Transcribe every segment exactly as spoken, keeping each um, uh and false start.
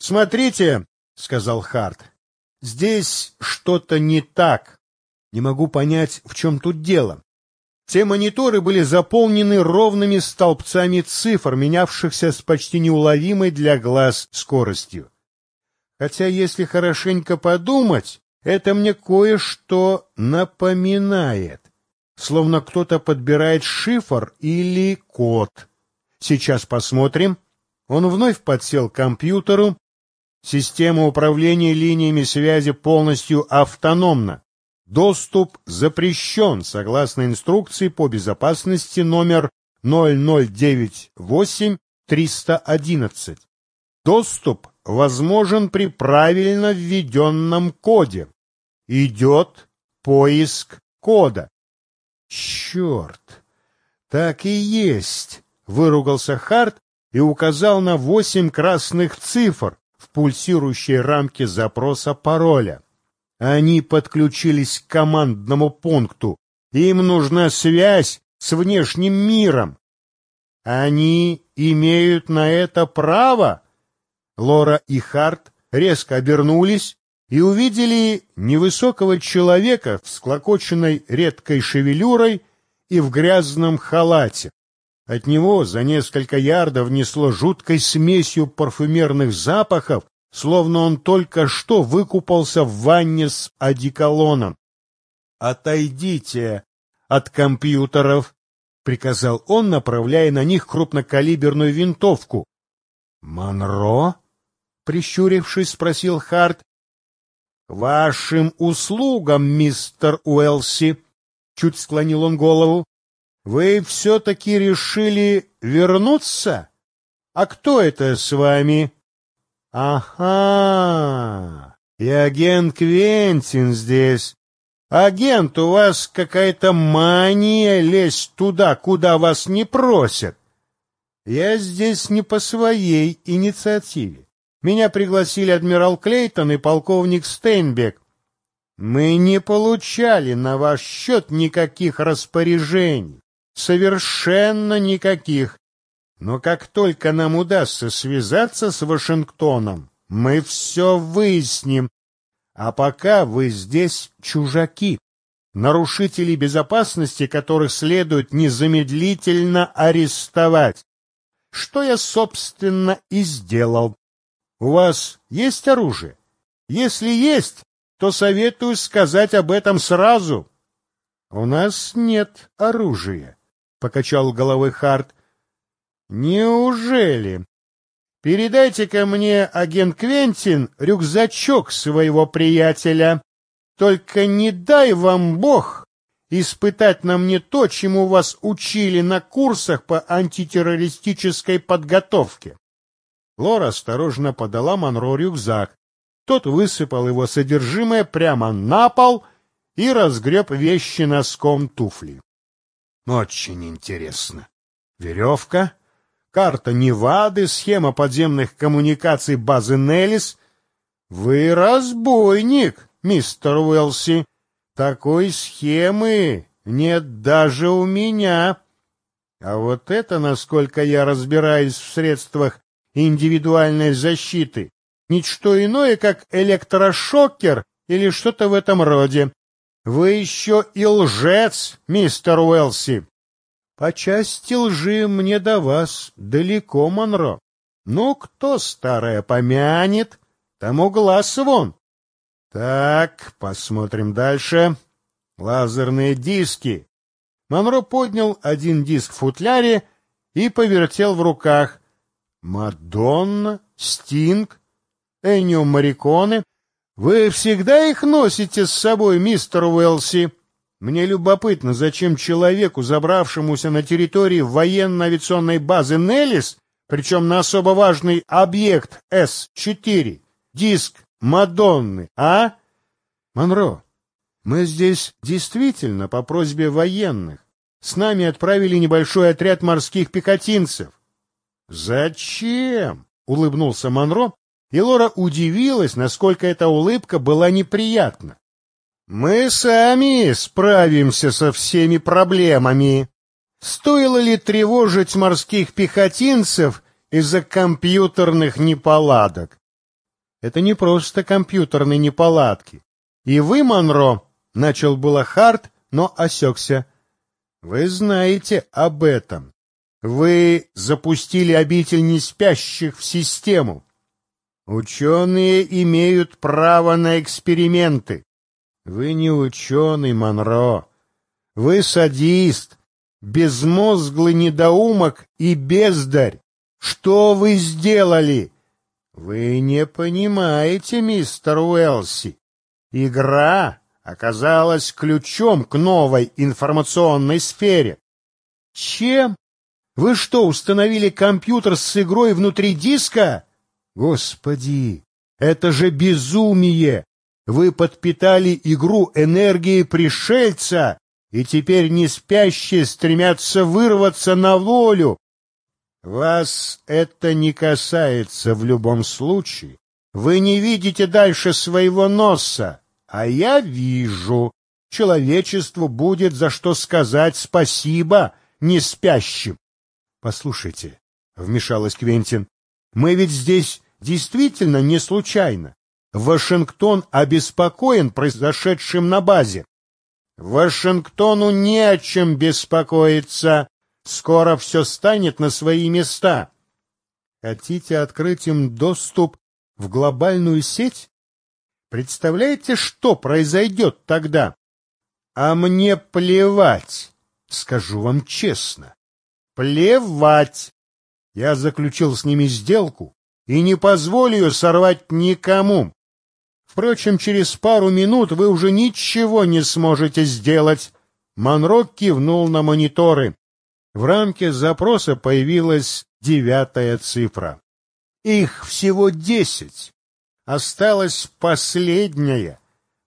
«Смотрите», — сказал Харт, — «здесь что-то не так. Не могу понять, в чем тут дело». Все мониторы были заполнены ровными столбцами цифр, менявшихся с почти неуловимой для глаз скоростью. Хотя, если хорошенько подумать, это мне кое-что напоминает. Словно кто-то подбирает шифр или код. Сейчас посмотрим. Он вновь подсел к компьютеру. Система управления линиями связи полностью автономна. Доступ запрещен, согласно инструкции по безопасности номер ноль ноль девять восемь триста одиннадцать. Доступ возможен при правильно введенном коде. Идет поиск кода. Черт! Так и есть! Выругался Харт и указал на восемь красных цифр в пульсирующей рамке запроса пароля. Они подключились к командному пункту. Им нужна связь с внешним миром. Они имеют на это право? Лора и Харт резко обернулись и увидели невысокого человека с всклокоченной редкой шевелюрой и в грязном халате. От него за несколько ярдов несло жуткой смесью парфюмерных запахов, словно он только что выкупался в ванне с одеколоном. «Отойдите от компьютеров», — приказал он, направляя на них крупнокалиберную винтовку. «Монро?» — прищурившись, спросил Харт. — К вашим услугам, мистер Уэлси, — чуть склонил он голову. — Вы все-таки решили вернуться? А кто это с вами? — Ага, и агент Квентин здесь. Агент, у вас какая-то мания лезть туда, куда вас не просят. Я здесь не по своей инициативе. Меня пригласили адмирал Клейтон и полковник Стейнбек. Мы не получали на ваш счет никаких распоряжений, совершенно никаких. Но как только нам удастся связаться с Вашингтоном, мы все выясним. А пока вы здесь чужаки, нарушители безопасности, которых следует незамедлительно арестовать. Что я, собственно, и сделал. У вас есть оружие? Если есть, то советую сказать об этом сразу. — У нас нет оружия, — покачал головой Харт. — Неужели? Передайте-ка мне, агент Квентин, рюкзачок своего приятеля. Только не дай вам Бог испытать на мне то, чему вас учили на курсах по антитеррористической подготовке. Лора осторожно подала Монро рюкзак. Тот высыпал его содержимое прямо на пол и разгреб вещи носком туфли. Очень интересно. Веревка, карта Невады, схема подземных коммуникаций базы Неллис. Вы разбойник, мистер Уэлси. Такой схемы нет даже у меня. А вот это, насколько я разбираюсь в средствах индивидуальной защиты, ничто иное, как электрошокер или что-то в этом роде. Вы еще и лжец, мистер Уэлси. По части лжи мне до вас далеко, Монро. Ну, кто старое помянет, тому глаз вон. Так, посмотрим дальше. Лазерные диски. Монро поднял один диск в футляре и повертел в руках. Мадонна, Стинг, Эннио Морриконе. Вы всегда их носите с собой, мистер Уэлси? Мне любопытно, зачем человеку, забравшемуся на территории военно-авиационной базы Неллис, причем на особо важный объект С четыре, диск Мадонны, а? Монро, мы здесь действительно по просьбе военных. С нами отправили небольшой отряд морских пехотинцев. «Зачем?» — улыбнулся Монро, и Лора удивилась, насколько эта улыбка была неприятна. «Мы сами справимся со всеми проблемами. Стоило ли тревожить морских пехотинцев из-за компьютерных неполадок? Это не просто компьютерные неполадки. И вы, Монро, — начал было Харт, но осекся. Вы знаете об этом. Вы запустили обитель неспящих в систему. Ученые имеют право на эксперименты. Вы не ученый, Монро. Вы садист, безмозглый недоумок и бездарь. Что вы сделали? Вы не понимаете, мистер Уэлси. Игра оказалась ключом к новой информационной сфере. Чем? Вы что, установили компьютер с игрой внутри диска? Господи, это же безумие! Вы подпитали игру энергией пришельца, и теперь неспящие стремятся вырваться на волю. Вас это не касается в любом случае. Вы не видите дальше своего носа, а я вижу. Человечеству будет за что сказать спасибо неспящим. Послушайте, — вмешалась Квентин, — мы ведь здесь действительно не случайно. Вашингтон обеспокоен произошедшим на базе. Вашингтону не о чем беспокоиться. Скоро все станет на свои места. Хотите открыть им доступ в глобальную сеть? Представляете, что произойдет тогда? А мне плевать, скажу вам честно. Плевать. Я заключил с ними сделку и не позволю ее сорвать никому. Впрочем, через пару минут вы уже ничего не сможете сделать. Монро кивнул на мониторы. В рамке запроса появилась девятая цифра. Их всего десять. Осталась последняя.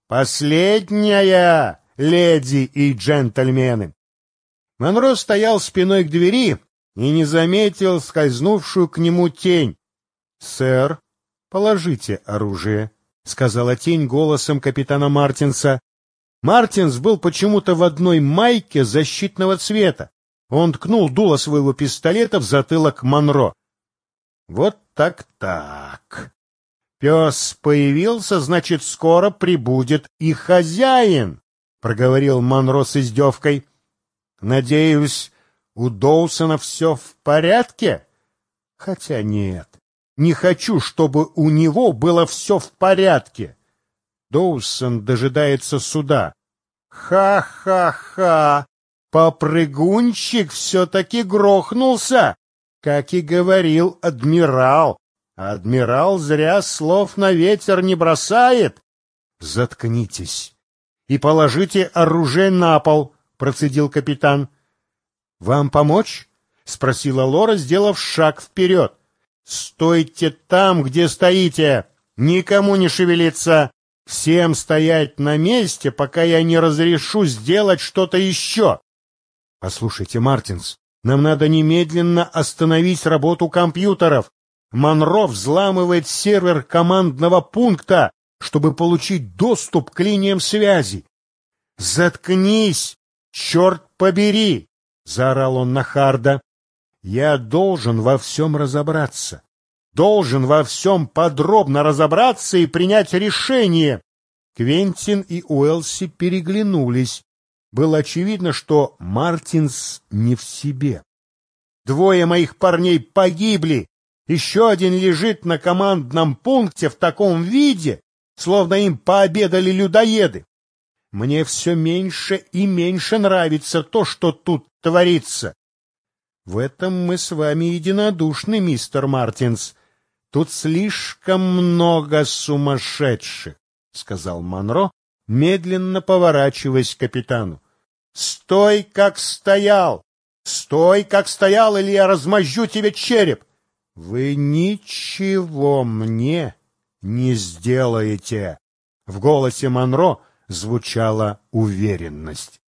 Последняя, леди и джентльмены. Монро стоял спиной к двери и не заметил скользнувшую к нему тень. — Сэр, положите оружие, — сказала тень голосом капитана Мартинса. Мартинс был почему-то в одной майке защитного цвета. Он ткнул дуло своего пистолета в затылок Монро. — Вот так-так. Пес появился, значит, скоро прибудет и хозяин, — проговорил Монро с издевкой. — Надеюсь, у Доусона все в порядке? Хотя нет, не хочу, чтобы у него было все в порядке. Доусон дожидается суда. Ха-ха-ха! Попрыгунчик все-таки грохнулся, как и говорил адмирал. Адмирал зря слов на ветер не бросает. Заткнитесь и положите оружие на пол, процедил капитан. Вам помочь? Спросила Лора, сделав шаг вперед. Стойте там, где стоите, никому не шевелиться. Всем стоять на месте, пока я не разрешу сделать что-то еще. Послушайте, Мартинс, нам надо немедленно остановить работу компьютеров. Монро взламывает сервер командного пункта, чтобы получить доступ к линиям связи. Заткнись, черт побери, заорал он на Харда. Я должен во всем разобраться. Должен во всем подробно разобраться и принять решение. Квентин и Уэлси переглянулись. Было очевидно, что Мартинс не в себе. Двое моих парней погибли. Еще один лежит на командном пункте в таком виде, словно им пообедали людоеды. Мне все меньше и меньше нравится то, что тут творится. В этом мы с вами единодушны, мистер Мартинс. Тут слишком много сумасшедших, — сказал Монро, медленно поворачиваясь к капитану. — Стой, как стоял! Стой, как стоял, или я размозжу тебе череп! Вы ничего мне не сделаете! В голосе Монро звучала уверенность.